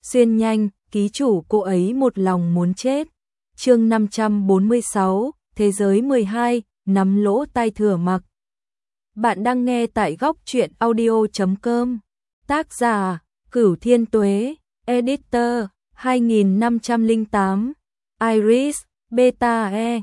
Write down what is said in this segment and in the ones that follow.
Xuyên nhanh, ký chủ cô ấy một lòng muốn chết. Chương 546, Thế giới 12, nắm lỗ tai Thừa Mặc. Bạn đang nghe tại góc truyện audio.com. Tác giả, Cửu Thiên Tuế, Editor, 2508, Iris, Beta E,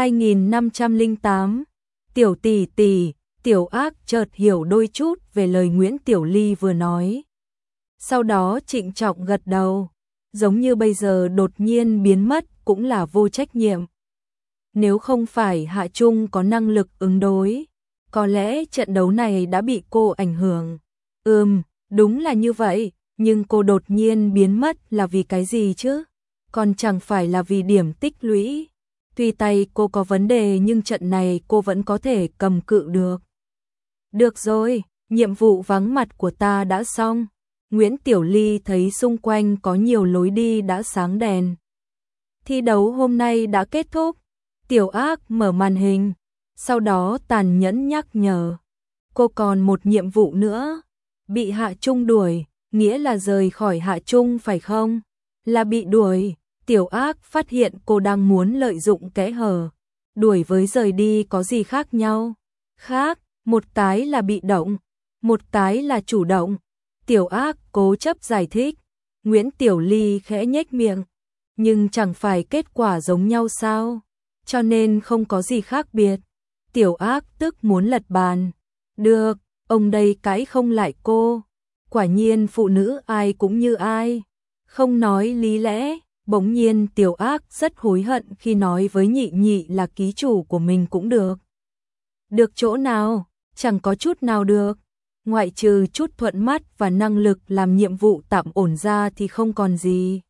2508. Tiểu tỷ tỷ, Tiểu Ác chợt hiểu đôi chút về lời Nguyễn Tiểu Ly vừa nói. Sau đó trịnh trọng gật đầu, giống như bây giờ đột nhiên biến mất cũng là vô trách nhiệm. Nếu không phải Hạ Trung có năng lực ứng đối, có lẽ trận đấu này đã bị cô ảnh hưởng. Đúng là như vậy, nhưng cô đột nhiên biến mất là vì cái gì chứ? Còn chẳng phải là vì điểm tích lũy. Tuy tay cô có vấn đề nhưng trận này cô vẫn có thể cầm cự được. Được rồi, nhiệm vụ vắng mặt của ta đã xong. Nguyễn Tiểu Ly thấy xung quanh có nhiều lối đi đã sáng đèn. Thi đấu hôm nay đã kết thúc. Tiểu Ác mở màn hình, sau đó tàn nhẫn nhắc nhở. Cô còn một nhiệm vụ nữa. Bị Hạ Trung đuổi, nghĩa là rời khỏi Hạ Trung phải không? Là bị đuổi. Tiểu Ác phát hiện cô đang muốn lợi dụng kẽ hở. Đuổi với rời đi có gì khác nhau? Khác, một cái là bị động, một cái là chủ động. Tiểu Ác cố chấp giải thích. Nguyễn Tiểu Ly khẽ nhếch miệng. Nhưng chẳng phải kết quả giống nhau sao? Cho nên không có gì khác biệt. Tiểu Ác tức muốn lật bàn. Được, ông đây cãi không lại cô. Quả nhiên phụ nữ ai cũng như ai. Không nói lý lẽ. Bỗng nhiên Tiểu Ác rất hối hận khi nói với Nhị Nhị là ký chủ của mình cũng được. Được chỗ nào? Chẳng có chút nào được. Ngoại trừ chút thuận mắt và năng lực làm nhiệm vụ tạm ổn ra thì không còn gì.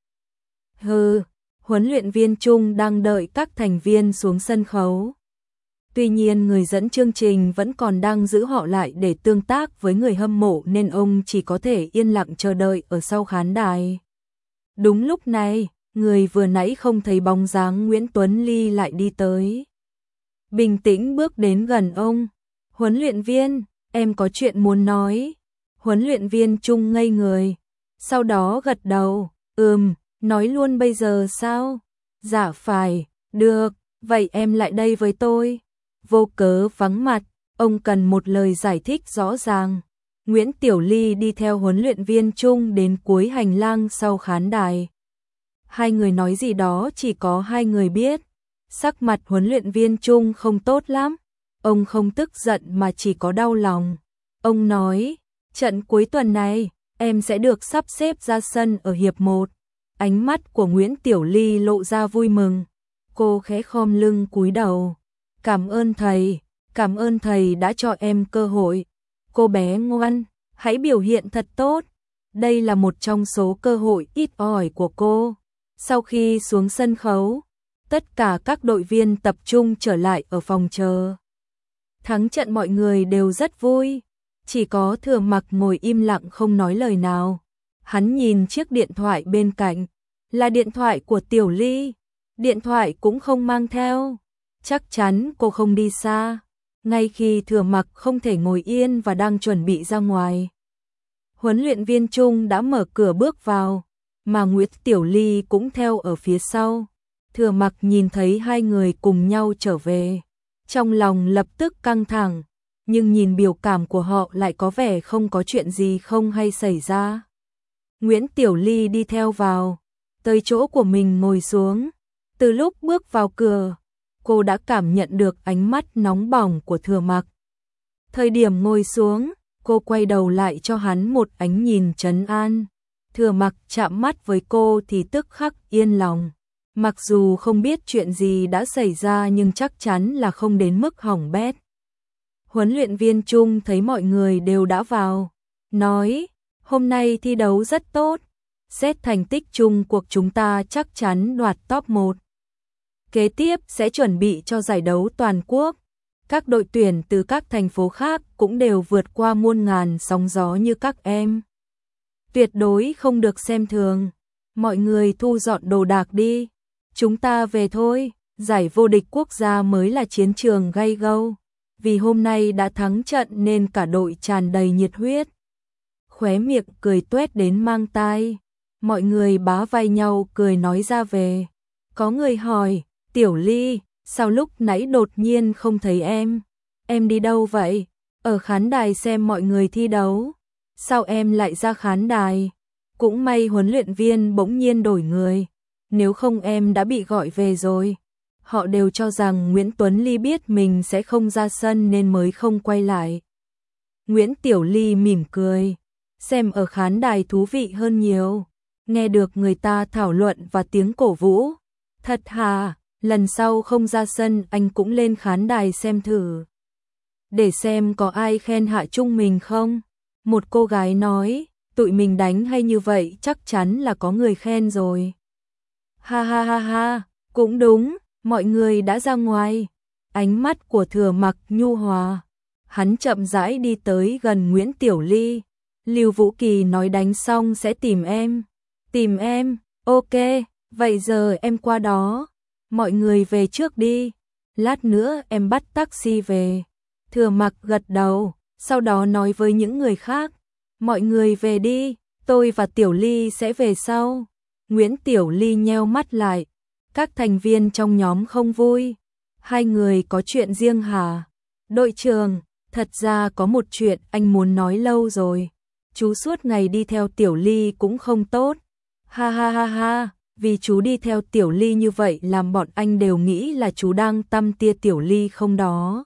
Huấn luyện viên Trung đang đợi các thành viên xuống sân khấu. Tuy nhiên người dẫn chương trình vẫn còn đang giữ họ lại để tương tác với người hâm mộ nên ông chỉ có thể yên lặng chờ đợi ở sau khán đài. Đúng lúc này, người vừa nãy không thấy bóng dáng Nguyễn Tuấn Ly lại đi tới. Bình tĩnh bước đến gần ông. Huấn luyện viên, em có chuyện muốn nói. Huấn luyện viên Trung ngây người. Sau đó gật đầu. Nói luôn bây giờ sao? Dạ phải, được, vậy em lại đây với tôi. Vô cớ vắng mặt, ông cần một lời giải thích rõ ràng. Nguyễn Tiểu Ly đi theo huấn luyện viên Trung đến cuối hành lang sau khán đài. Hai người nói gì đó chỉ có hai người biết. Sắc mặt huấn luyện viên Trung không tốt lắm. Ông không tức giận mà chỉ có đau lòng. Ông nói, trận cuối tuần này, em sẽ được sắp xếp ra sân ở hiệp 1. Ánh mắt của Nguyễn Tiểu Ly lộ ra vui mừng. Cô khẽ khom lưng cúi đầu. Cảm ơn thầy đã cho em cơ hội. Cô bé ngoan, hãy biểu hiện thật tốt. Đây là một trong số cơ hội ít ỏi của cô. Sau khi xuống sân khấu, tất cả các đội viên tập trung trở lại ở phòng chờ. Thắng trận mọi người đều rất vui. Chỉ có Thừa Mặc ngồi im lặng không nói lời nào. Hắn nhìn chiếc điện thoại bên cạnh. Là điện thoại của Tiểu Ly. Điện thoại cũng không mang theo. Chắc chắn cô không đi xa. Ngay khi Thừa Mặc không thể ngồi yên và đang chuẩn bị ra ngoài. Huấn luyện viên Trung đã mở cửa bước vào. Mà Nguyễn Tiểu Ly cũng theo ở phía sau. Thừa Mặc nhìn thấy hai người cùng nhau trở về. Trong lòng lập tức căng thẳng. Nhưng nhìn biểu cảm của họ lại có vẻ không có chuyện gì không hay xảy ra. Nguyễn Tiểu Ly đi theo vào. Tới chỗ của mình ngồi xuống. Từ lúc bước vào cửa, cô đã cảm nhận được ánh mắt nóng bỏng của Thừa Mặc. Thời điểm ngồi xuống, cô quay đầu lại cho hắn một ánh nhìn trấn an. Thừa Mặc chạm mắt với cô thì tức khắc yên lòng. Mặc dù không biết chuyện gì đã xảy ra nhưng chắc chắn là không đến mức hỏng bét. Huấn luyện viên Trung thấy mọi người đều đã vào. Nói, hôm nay thi đấu rất tốt. Xét thành tích chung cuộc chúng ta chắc chắn đoạt top 1. Kế tiếp sẽ chuẩn bị cho giải đấu toàn quốc. Các đội tuyển từ các thành phố khác cũng đều vượt qua muôn ngàn sóng gió như các em. Tuyệt đối không được xem thường. Mọi người thu dọn đồ đạc đi. Chúng ta về thôi. Giải vô địch quốc gia mới là chiến trường gay gâu. Vì hôm nay đã thắng trận nên cả đội tràn đầy nhiệt huyết. Khóe miệng cười tuét đến mang tai. mọi người bá vai nhau cười nói ra về. Có người hỏi, Tiểu Ly, sao lúc nãy đột nhiên không thấy em? Em đi đâu vậy? Ở khán đài xem mọi người thi đấu. Sao em lại ra khán đài? Cũng may huấn luyện viên bỗng nhiên đổi người. Nếu không em đã bị gọi về rồi. Họ đều cho rằng Nguyễn Tuấn Ly biết mình sẽ không ra sân nên mới không quay lại. Nguyễn Tiểu Ly mỉm cười. Xem ở khán đài thú vị hơn nhiều. Nghe được người ta thảo luận và tiếng cổ vũ. Thật hả? Lần sau không ra sân anh cũng lên khán đài xem thử. Để xem có ai khen Hạ Trung mình không? Một cô gái nói, tụi mình đánh hay như vậy chắc chắn là có người khen rồi. Ha ha ha ha, cũng đúng, mọi người đã ra ngoài. Ánh mắt của Thừa Mặc nhu hòa. Hắn chậm rãi đi tới gần Nguyễn Tiểu Ly. Lưu Vũ Kỳ nói đánh xong sẽ tìm em. Tìm em, ok, vậy giờ em qua đó. Mọi người về trước đi. Lát nữa em bắt taxi về. Thừa Mặc gật đầu, sau đó nói với những người khác. Mọi người về đi, tôi và Tiểu Ly sẽ về sau. Nguyễn Tiểu Ly nheo mắt lại. Các thành viên trong nhóm không vui. Hai người có chuyện riêng hả? Đội trưởng, thật ra có một chuyện anh muốn nói lâu rồi. Chú suốt ngày đi theo Tiểu Ly cũng không tốt. Ha ha ha ha, vì chú đi theo Tiểu Ly như vậy làm bọn anh đều nghĩ là chú đang tăm tia Tiểu Ly không đó.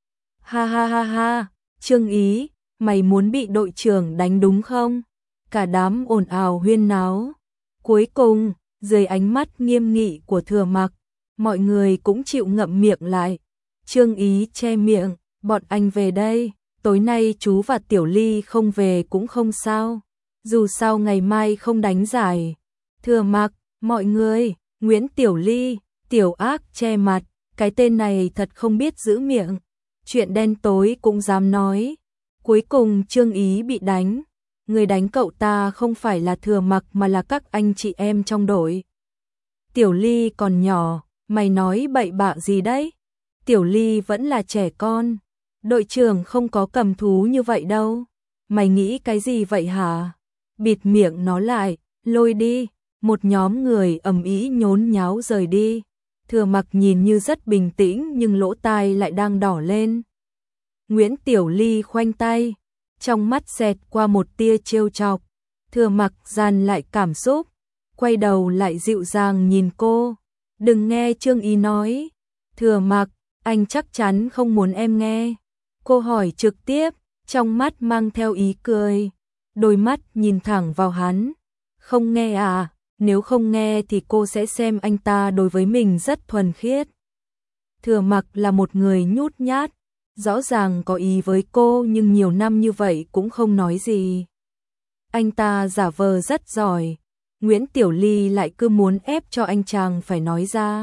Ha ha ha ha, Trương Ý, mày muốn bị đội trưởng đánh đúng không? Cả đám ồn ào huyên náo. Cuối cùng, dưới ánh mắt nghiêm nghị của Thừa Mặc, mọi người cũng chịu ngậm miệng lại. Trương Ý che miệng, bọn anh về đây, tối nay chú và Tiểu Ly không về cũng không sao. Dù sao ngày mai không đánh giải. Thừa Mặc, mọi người, Nguyễn Tiểu Ly, Tiểu Ác che mặt, cái tên này thật không biết giữ miệng. Chuyện đen tối cũng dám nói. Cuối cùng Trương Ý bị đánh. Người đánh cậu ta không phải là Thừa Mặc mà là các anh chị em trong đội. Tiểu Ly còn nhỏ, mày nói bậy bạ gì đấy? Tiểu Ly vẫn là trẻ con. Đội trưởng không có cầm thú như vậy đâu. Mày nghĩ cái gì vậy hả? Bịt miệng nó lại, lôi đi. Một nhóm người ầm ĩ nhốn nháo rời đi. Thừa Mặc nhìn như rất bình tĩnh nhưng lỗ tai lại đang đỏ lên. Nguyễn Tiểu Ly khoanh tay, trong mắt xẹt qua một tia trêu chọc. Thừa Mặc dàn lại cảm xúc, quay đầu lại dịu dàng nhìn cô. Đừng nghe Trương Ý nói. Thừa Mặc, anh chắc chắn không muốn em nghe. Cô hỏi trực tiếp, trong mắt mang theo ý cười. Đôi mắt nhìn thẳng vào hắn. Không nghe à? Nếu không nghe thì cô sẽ xem anh ta đối với mình rất thuần khiết. Thừa Mặc là một người nhút nhát, rõ ràng có ý với cô nhưng nhiều năm như vậy cũng không nói gì. Anh ta giả vờ rất giỏi, Nguyễn Tiểu Ly lại cứ muốn ép cho anh chàng phải nói ra.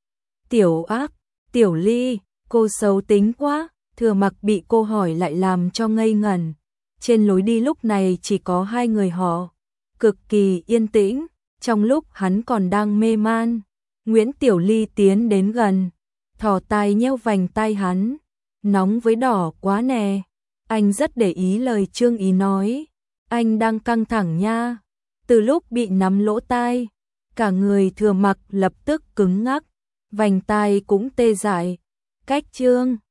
Tiểu Ác, Tiểu Ly, cô xấu tính quá. Thừa Mặc bị cô hỏi lại làm cho ngây ngẩn. Trên lối đi lúc này chỉ có hai người họ, cực kỳ yên tĩnh. Trong lúc hắn còn đang mê man, Nguyễn Tiểu Ly tiến đến gần, thò tai nheo vành tai hắn. Nóng với đỏ quá nè. Anh rất để ý lời Trương Ý nói. Anh đang căng thẳng nha. Từ lúc bị nắm lỗ tai, cả người Thừa Mặc lập tức cứng ngắc, vành tai cũng tê dại. Cách Trương